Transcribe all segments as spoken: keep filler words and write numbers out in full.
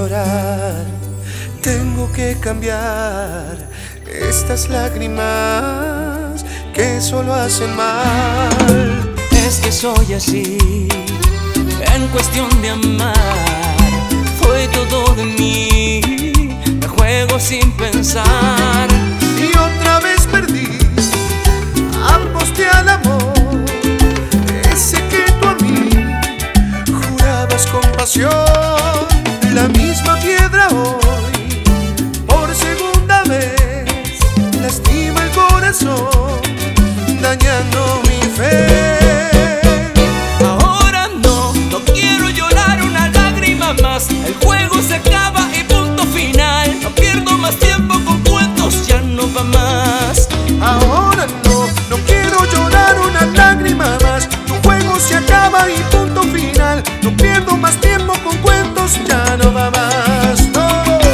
llorar, tengo que cambiar estas lágrimas que solo hacen mal. Es que soy así, en cuestión de amar, fue todo de mí, me juego sin pensar. Y otra vez perdí, aposté al amor, ese que tú a mí jurabas con pasión. La misma piedra hoy, por segunda vez, lastima el corazón, dañando mi fe. Ahora no, no quiero llorar una lágrima más. El juego se acaba y punto final. No pierdo más tiempo con cuentos, ya no va más. Ahora no, no quiero llorar una lágrima más. Tu juego se acaba y punto final. No pierdo más tiempo con cuentos, ya no va más. No.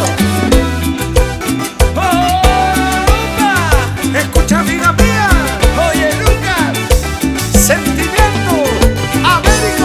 Oh, escucha, amiga mía. Oye, Lucas, sentimiento Américo.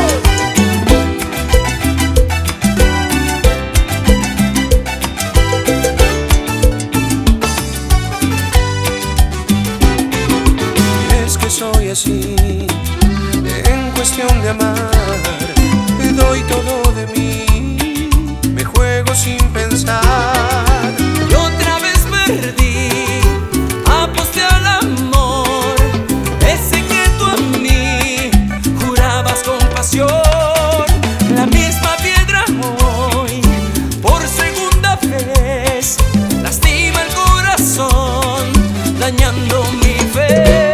Es que soy así, en cuestión de amar, doy todo de mí, me juego sin pensar. Y otra vez perdí, aposté al amor, ese que tú a mí jurabas con pasión. La misma piedra hoy, por segunda vez, lastima el corazón, dañando mi fe.